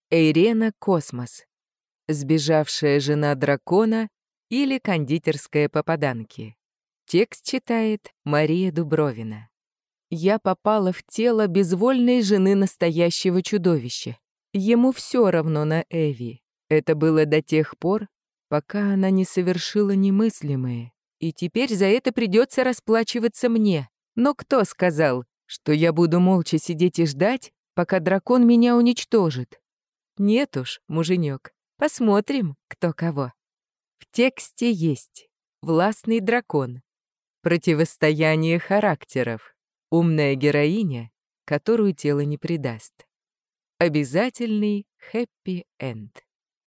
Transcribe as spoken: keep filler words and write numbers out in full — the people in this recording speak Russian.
Эйрена Космос. Сбежавшая жена дракона или кондитерская попаданки. Текст читает Мария Дубровина. Я попала в тело безвольной жены настоящего чудовища. Ему все равно на Эви. Это было до тех пор, пока она не совершила немыслимое. И теперь за это придется расплачиваться мне. Но кто сказал, что я буду молча сидеть и ждать, пока дракон меня уничтожит? Нет уж, муженек, посмотрим, кто кого. В тексте есть властный дракон, противостояние характеров, умная героиня, которую тело не предаст. Обязательный хэппи-энд.